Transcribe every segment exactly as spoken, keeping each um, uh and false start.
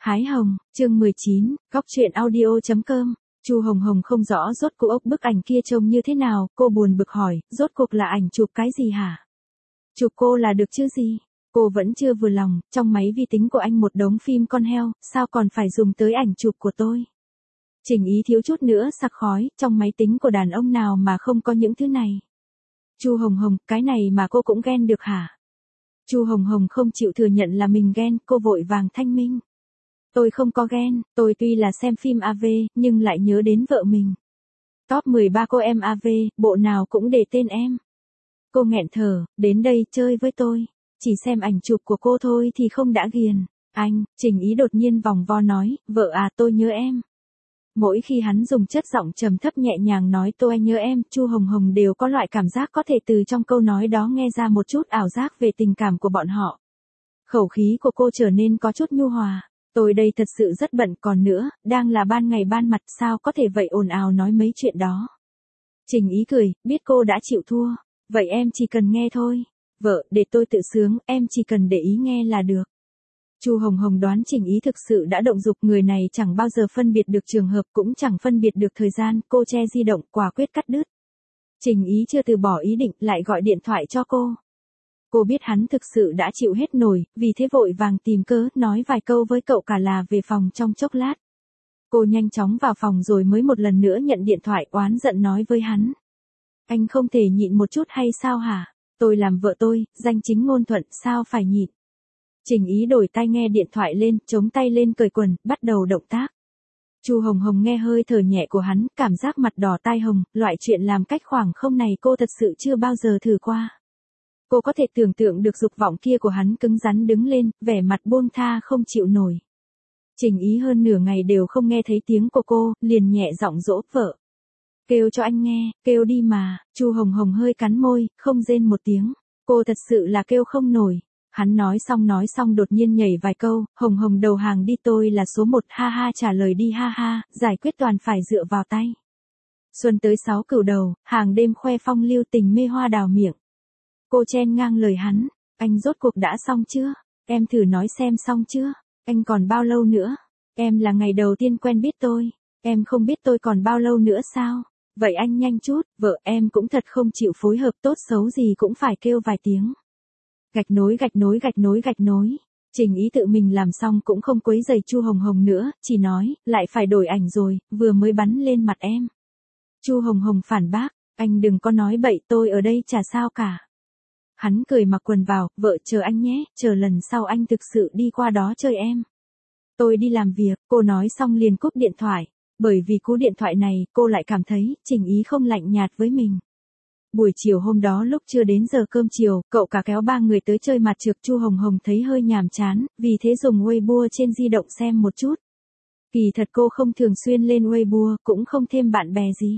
Hái hồng, chương mười chín, góc truyện audio.com. Chu Hồng Hồng không rõ rốt cuộc ốc bức ảnh kia trông như thế nào, cô buồn bực hỏi, rốt cuộc là ảnh chụp cái gì hả? Chụp cô là được chứ gì? Cô vẫn chưa vừa lòng, trong máy vi tính của anh một đống phim con heo, sao còn phải dùng tới ảnh chụp của tôi? Trình Ý thiếu chút nữa sặc khói, trong máy tính của đàn ông nào mà không có những thứ này? Chu Hồng Hồng, cái này mà cô cũng ghen được hả? Chu Hồng Hồng không chịu thừa nhận là mình ghen, cô vội vàng thanh minh. Tôi không có ghen, tôi tuy là xem phim a vê, nhưng lại nhớ đến vợ mình. Top mười ba cô em a vê, bộ nào cũng để tên em. Cô nghẹn thở, đến đây chơi với tôi. Chỉ xem ảnh chụp của cô thôi thì không đã ghiền. Anh, Trình Ý đột nhiên vòng vo nói, vợ à tôi nhớ em. Mỗi khi hắn dùng chất giọng trầm thấp nhẹ nhàng nói tôi nhớ em, Chu Hồng Hồng đều có loại cảm giác có thể từ trong câu nói đó nghe ra một chút ảo giác về tình cảm của bọn họ. Khẩu khí của cô trở nên có chút nhu hòa. Tôi đây thật sự rất bận, còn nữa, đang là ban ngày ban mặt sao có thể vậy ồn ào nói mấy chuyện đó. Trình Ý cười, biết cô đã chịu thua, vậy em chỉ cần nghe thôi. Vợ, để tôi tự sướng, em chỉ cần để ý nghe là được. Chu Hồng Hồng đoán Trình Ý thực sự đã động dục, người này chẳng bao giờ phân biệt được trường hợp, cũng chẳng phân biệt được thời gian, cô che di động, quả quyết cắt đứt. Trình Ý chưa từ bỏ ý định, lại gọi điện thoại cho cô. Cô biết hắn thực sự đã chịu hết nổi, vì thế vội vàng tìm cớ, nói vài câu với cậu cả là về phòng trong chốc lát. Cô nhanh chóng vào phòng rồi mới một lần nữa nhận điện thoại, oán giận nói với hắn. Anh không thể nhịn một chút hay sao hả? Tôi làm vợ tôi, danh chính ngôn thuận, sao phải nhịn? Trình Ý đổi tai nghe điện thoại lên, chống tay lên cởi quần, bắt đầu động tác. Chu Hồng Hồng nghe hơi thở nhẹ của hắn, cảm giác mặt đỏ tai hồng, loại chuyện làm cách khoảng không này cô thật sự chưa bao giờ thử qua. Cô có thể tưởng tượng được dục vọng kia của hắn cứng rắn đứng lên, vẻ mặt buông tha không chịu nổi. Trình Ý hơn nửa ngày đều không nghe thấy tiếng của cô, liền nhẹ giọng dỗ vợ. Kêu cho anh nghe, kêu đi mà. Chu Hồng Hồng hơi cắn môi, không rên một tiếng. Cô thật sự là kêu không nổi. Hắn nói xong nói xong đột nhiên nhảy vài câu, Hồng Hồng đầu hàng đi, tôi là số một, ha ha trả lời đi ha ha, giải quyết toàn phải dựa vào tay. Xuân tới sáu cửu đầu, hàng đêm khoe phong lưu tình mê hoa đào miệng. Cô chen ngang lời hắn, anh rốt cuộc đã xong chưa? Em thử nói xem xong chưa? Anh còn bao lâu nữa? Em là ngày đầu tiên quen biết tôi, em không biết tôi còn bao lâu nữa sao? Vậy anh nhanh chút, vợ em cũng thật không chịu phối hợp, tốt xấu gì cũng phải kêu vài tiếng. Gạch nối gạch nối gạch nối gạch nối. Trình Ý tự mình làm xong cũng không quấy rầy Chu Hồng Hồng nữa, chỉ nói, lại phải đổi ảnh rồi, vừa mới bắn lên mặt em. Chu Hồng Hồng phản bác, anh đừng có nói bậy, tôi ở đây chả sao cả. Hắn cười mặc quần vào, vợ chờ anh nhé, chờ lần sau anh thực sự đi qua đó chơi em. Tôi đi làm việc, cô nói xong liền cúp điện thoại, bởi vì cú điện thoại này, cô lại cảm thấy, Trình Ý không lạnh nhạt với mình. Buổi chiều hôm đó lúc chưa đến giờ cơm chiều, cậu cả kéo ba người tới chơi mặt trượt, Chu Hồng Hồng thấy hơi nhàm chán, vì thế dùng Weibo trên di động xem một chút. Kỳ thật cô không thường xuyên lên Weibo, cũng không thêm bạn bè gì.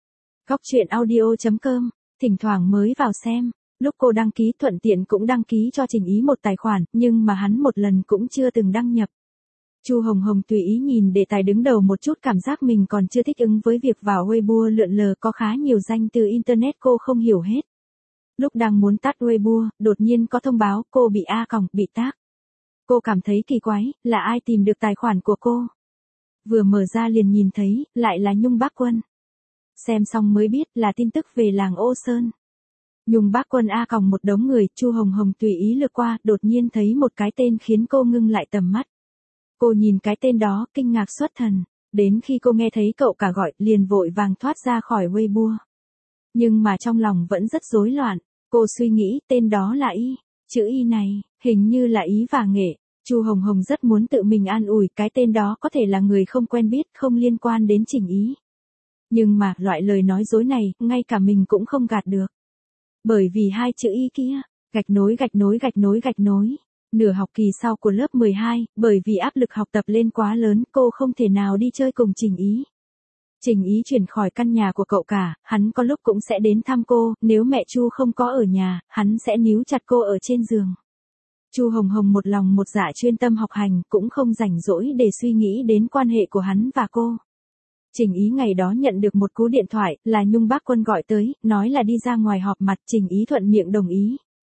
Góc truyện audio.com, thỉnh thoảng mới vào xem. Lúc cô đăng ký thuận tiện cũng đăng ký cho Trình Ý một tài khoản, nhưng mà hắn một lần cũng chưa từng đăng nhập. Chu Hồng Hồng tùy ý nhìn đề tài đứng đầu một chút, cảm giác mình còn chưa thích ứng với việc vào Weibo lượn lờ, có khá nhiều danh từ Internet cô không hiểu hết. Lúc đang muốn tắt Weibo, đột nhiên có thông báo cô bị A còng, bị tag. Cô cảm thấy kỳ quái, là ai tìm được tài khoản của cô? Vừa mở ra liền nhìn thấy, lại là Nhung Bác Quân. Xem xong mới biết là tin tức về làng Ô Sơn. Nhung Bác Quân A còng một đống người, Chu Hồng Hồng tùy ý lướt qua, đột nhiên thấy một cái tên khiến cô ngưng lại tầm mắt. Cô nhìn cái tên đó, kinh ngạc xuất thần, đến khi cô nghe thấy cậu cả gọi, liền vội vàng thoát ra khỏi Weibo. Nhưng mà trong lòng vẫn rất rối loạn, cô suy nghĩ tên đó là Y, chữ Y này, hình như là Ý và Nghệ. Chu Hồng Hồng rất muốn tự mình an ủi, cái tên đó có thể là người không quen biết, không liên quan đến Trình Ý. Nhưng mà, loại lời nói dối này, ngay cả mình cũng không gạt được. Bởi vì hai chữ Y kia, gạch nối gạch nối gạch nối gạch nối. Nửa học kỳ sau của lớp mười hai, bởi vì áp lực học tập lên quá lớn, cô không thể nào đi chơi cùng Trình Ý. Trình Ý chuyển khỏi căn nhà của cậu cả, hắn có lúc cũng sẽ đến thăm cô, nếu mẹ Chu không có ở nhà, hắn sẽ níu chặt cô ở trên giường. Chu Hồng Hồng một lòng một dạ chuyên tâm học hành, cũng không rảnh rỗi để suy nghĩ đến quan hệ của hắn và cô. Trình Ý ngày đó nhận được một cú điện thoại, là Nhung Bác Quân gọi tới, nói là đi ra ngoài họp mặt, Trình Ý thuận miệng đồng ý.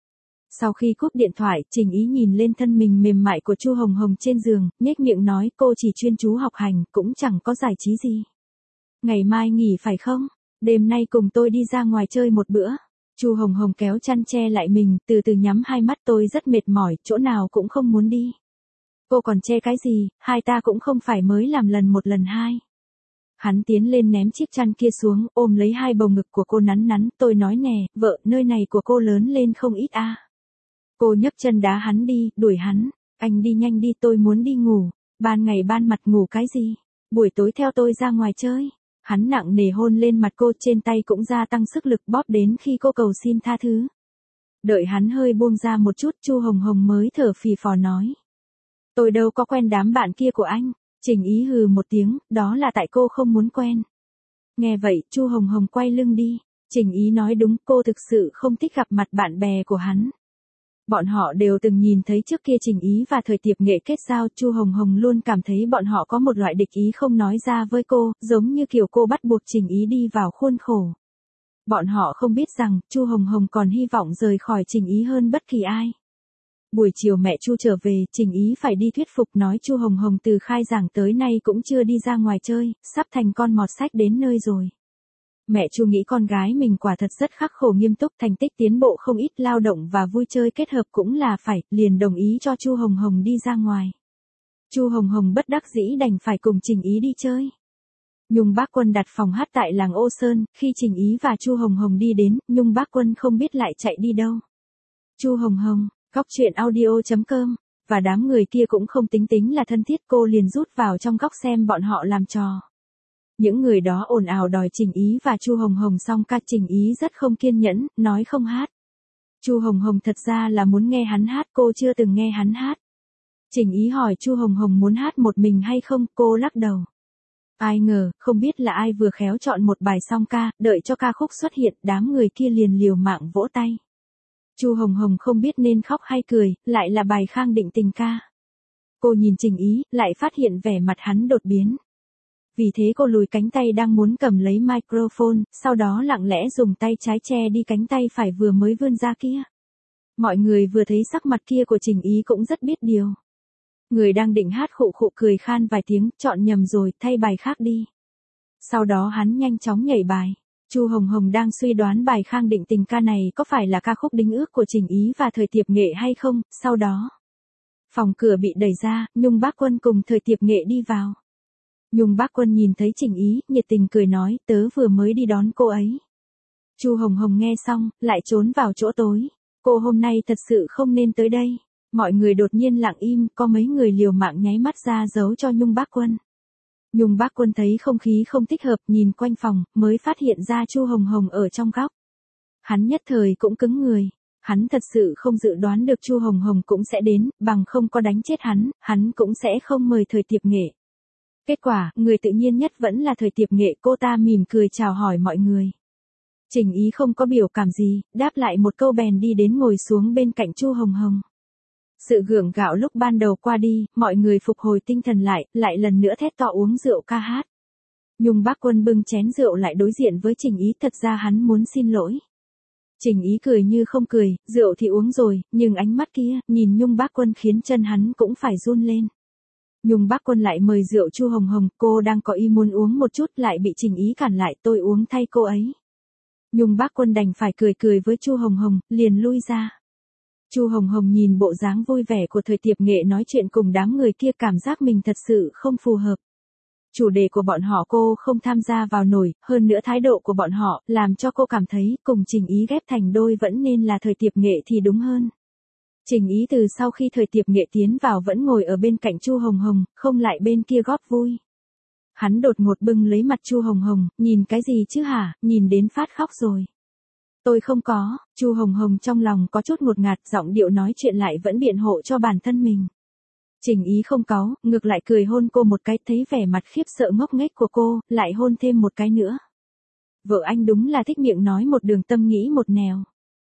Sau khi cúp điện thoại, Trình Ý nhìn lên thân mình mềm mại của Chu Hồng Hồng trên giường, nhếch miệng nói cô chỉ chuyên chú học hành, cũng chẳng có giải trí gì. Ngày mai nghỉ phải không? Đêm nay cùng tôi đi ra ngoài chơi một bữa. Chu Hồng Hồng kéo chăn che lại mình, từ từ nhắm hai mắt tôi rất mệt mỏi, chỗ nào cũng không muốn đi. Cô còn che cái gì, hai ta cũng không phải mới làm lần một lần hai. Hắn tiến lên ném chiếc chăn kia xuống, ôm lấy hai bầu ngực của cô nắn nắn, tôi nói nè, vợ, nơi này của cô lớn lên không ít a. À. Cô nhấc chân đá hắn đi, đuổi hắn, anh đi nhanh đi, tôi muốn đi ngủ, ban ngày ban mặt ngủ cái gì, buổi tối theo tôi ra ngoài chơi. Hắn nặng nề hôn lên mặt cô, trên tay cũng gia tăng sức lực bóp đến khi cô cầu xin tha thứ. Đợi hắn hơi buông ra một chút, Chu Hồng Hồng mới thở phì phò nói. Tôi đâu có quen đám bạn kia của anh. Trình Ý hừ một tiếng, đó là tại cô không muốn quen. Nghe vậy, Chu Hồng Hồng quay lưng đi. Trình Ý nói đúng, cô thực sự không thích gặp mặt bạn bè của hắn. Bọn họ đều từng nhìn thấy trước kia Trình Ý và Thời Tiệp Nghệ kết giao, Chu Hồng Hồng luôn cảm thấy bọn họ có một loại địch ý không nói ra với cô, giống như kiểu cô bắt buộc Trình Ý đi vào khuôn khổ. Bọn họ không biết rằng, Chu Hồng Hồng còn hy vọng rời khỏi Trình Ý hơn bất kỳ ai. Buổi chiều mẹ Chu trở về, Trình Ý phải đi thuyết phục nói Chu Hồng Hồng từ khai giảng tới nay cũng chưa đi ra ngoài chơi, sắp thành con mọt sách đến nơi rồi. Mẹ Chu nghĩ con gái mình quả thật rất khắc khổ nghiêm túc, thành tích tiến bộ không ít, lao động và vui chơi kết hợp cũng là phải, liền đồng ý cho Chu Hồng Hồng đi ra ngoài. Chu Hồng Hồng bất đắc dĩ đành phải cùng Trình Ý đi chơi. Nhung Bác Quân đặt phòng hát tại làng Ô Sơn, khi Trình Ý và Chu Hồng Hồng đi đến, Nhung Bác Quân không biết lại chạy đi đâu. Chu Hồng Hồng, Góc Truyện Audio chấm com, và đám người kia cũng không tính tính là thân thiết, cô liền rút vào trong góc xem bọn họ làm trò. Những người đó ồn ào đòi Trình Ý và Chu Hồng Hồng xong ca, Trình Ý rất không kiên nhẫn, nói không hát. Chu Hồng Hồng thật ra là muốn nghe hắn hát, cô chưa từng nghe hắn hát. Trình Ý hỏi Chu Hồng Hồng muốn hát một mình hay không, cô lắc đầu. Ai ngờ, không biết là ai vừa khéo chọn một bài song ca, đợi cho ca khúc xuất hiện, đám người kia liền liều mạng vỗ tay. Chu Hồng Hồng không biết nên khóc hay cười, lại là bài Khang Định Tình ca. Cô nhìn Trình Ý, lại phát hiện vẻ mặt hắn đột biến. Vì thế cô lùi cánh tay đang muốn cầm lấy microphone, sau đó lặng lẽ dùng tay trái che đi cánh tay phải vừa mới vươn ra kia. Mọi người vừa thấy sắc mặt kia của Trình Ý cũng rất biết điều. Người đang định hát khụ khụ cười khan vài tiếng, chọn nhầm rồi, thay bài khác đi. Sau đó hắn nhanh chóng nhảy bài. Chu Hồng Hồng đang suy đoán bài Khang Định Tình ca này có phải là ca khúc đính ước của Trình Ý và Thời Tiệp Nghệ hay không, sau đó. Phòng cửa bị đẩy ra, Nhung Bác Quân cùng Thời Tiệp Nghệ đi vào. Nhung Bác Quân nhìn thấy Trình Ý, nhiệt tình cười nói, tớ vừa mới đi đón cô ấy. Chu Hồng Hồng nghe xong, lại trốn vào chỗ tối. Cô hôm nay thật sự không nên tới đây. Mọi người đột nhiên lặng im, có mấy người liều mạng nháy mắt ra giấu cho Nhung Bác Quân. Nhung Bác Quân thấy không khí không thích hợp, nhìn quanh phòng, mới phát hiện ra Chu Hồng Hồng ở trong góc. Hắn nhất thời cũng cứng người. Hắn thật sự không dự đoán được Chu Hồng Hồng cũng sẽ đến, bằng không có đánh chết hắn, hắn cũng sẽ không mời Thời Tiệp Nghệ. Kết quả, người tự nhiên nhất vẫn là Thời Tiệp Nghệ, cô ta mỉm cười chào hỏi mọi người. Trình Ý không có biểu cảm gì, đáp lại một câu bèn đi đến ngồi xuống bên cạnh Chu Hồng Hồng. Sự gượng gạo lúc ban đầu qua đi, mọi người phục hồi tinh thần lại, lại lần nữa thét to uống rượu ca hát. Nhung Bác Quân bưng chén rượu lại đối diện với Trình Ý, thật ra hắn muốn xin lỗi. Trình Ý cười như không cười, rượu thì uống rồi, nhưng ánh mắt kia, nhìn Nhung Bác Quân khiến chân hắn cũng phải run lên. Nhung Bác Quân lại mời rượu Chu Hồng Hồng, cô đang có ý muốn uống một chút lại bị Trình Ý cản lại, tôi uống thay cô ấy. Nhung Bác Quân đành phải cười cười với Chu Hồng Hồng, liền lui ra. Chu Hồng Hồng nhìn bộ dáng vui vẻ của Thời Tiệp Nghệ nói chuyện cùng đám người kia, cảm giác mình thật sự không phù hợp. Chủ đề của bọn họ cô không tham gia vào nổi, hơn nữa thái độ của bọn họ làm cho cô cảm thấy cùng Trình Ý ghép thành đôi vẫn nên là Thời Tiệp Nghệ thì đúng hơn. Trình Ý từ sau khi Thời Tiệp Nghệ tiến vào vẫn ngồi ở bên cạnh Chu Hồng Hồng, không lại bên kia góp vui. Hắn đột ngột bưng lấy mặt Chu Hồng Hồng, nhìn cái gì chứ hả, nhìn đến phát khóc rồi. Tôi không có, Chu Hồng Hồng trong lòng có chút ngột ngạt, giọng điệu nói chuyện lại vẫn biện hộ cho bản thân mình. Trình Ý không cáu, ngược lại cười hôn cô một cái, thấy vẻ mặt khiếp sợ ngốc nghếch của cô, lại hôn thêm một cái nữa. Vợ anh đúng là thích miệng nói một đường tâm nghĩ một nẻo.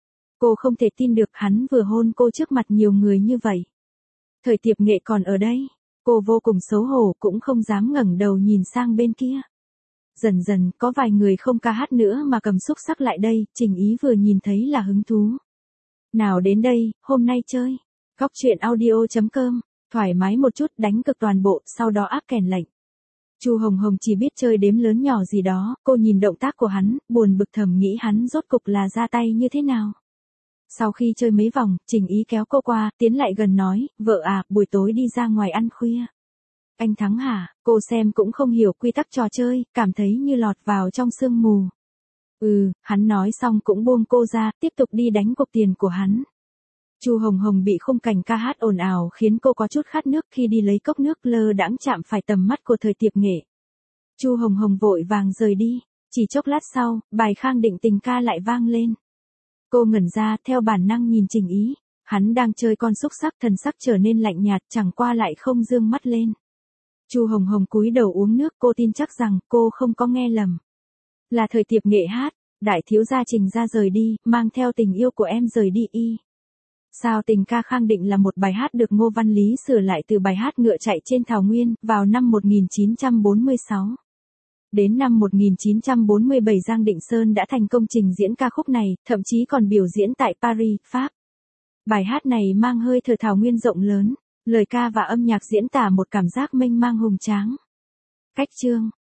Cô không thể tin được hắn vừa hôn cô trước mặt nhiều người như vậy. Thời Tiệp Nghệ còn ở đây, cô vô cùng xấu hổ cũng không dám ngẩng đầu nhìn sang bên kia. Dần dần, có vài người không ca hát nữa mà cầm xúc xắc lại đây, Trình Ý vừa nhìn thấy là hứng thú. Nào đến đây, hôm nay chơi. Góc chuyện audio chấm com, thoải mái một chút đánh cực toàn bộ, sau đó áp kèn lệnh. Chu Hồng Hồng chỉ biết chơi đếm lớn nhỏ gì đó, cô nhìn động tác của hắn, buồn bực thầm nghĩ hắn rốt cục là ra tay như thế nào. Sau khi chơi mấy vòng, Trình Ý kéo cô qua, tiến lại gần nói, vợ à, buổi tối đi ra ngoài ăn khuya. Anh thắng hả? Cô xem cũng không hiểu quy tắc trò chơi, cảm thấy như lọt vào trong sương mù. Ừ, hắn nói xong cũng buông cô ra, tiếp tục đi đánh cục tiền của hắn. Chu Hồng Hồng bị khung cảnh ca hát ồn ào khiến cô có chút khát nước, khi đi lấy cốc nước lơ đãng chạm phải tầm mắt của thời tiệp nghệ. Chu Hồng Hồng vội vàng rời đi, chỉ chốc lát sau, bài Khang Định Tình ca lại vang lên. Cô ngẩn ra, theo bản năng nhìn Trình Ý, hắn đang chơi con xúc sắc, thần sắc trở nên lạnh nhạt, chẳng qua lại không dương mắt lên. Chu Hồng Hồng cúi đầu uống nước, cô tin chắc rằng cô không có nghe lầm. Là thời tiệp nghệ hát, đại thiếu gia Trình ra rời đi, mang theo tình yêu của em rời đi y. Sao tình ca Khang Định là một bài hát được Ngô Văn Lý sửa lại từ bài hát Ngựa chạy trên thảo nguyên, vào năm một nghìn chín trăm bốn mươi sáu. Đến năm một nghìn chín trăm bốn mươi bảy Giang Định Sơn đã thành công trình diễn ca khúc này, thậm chí còn biểu diễn tại Paris, Pháp. Bài hát này mang hơi thở thảo nguyên rộng lớn, lời ca và âm nhạc diễn tả một cảm giác mênh mang hùng tráng. Cách chương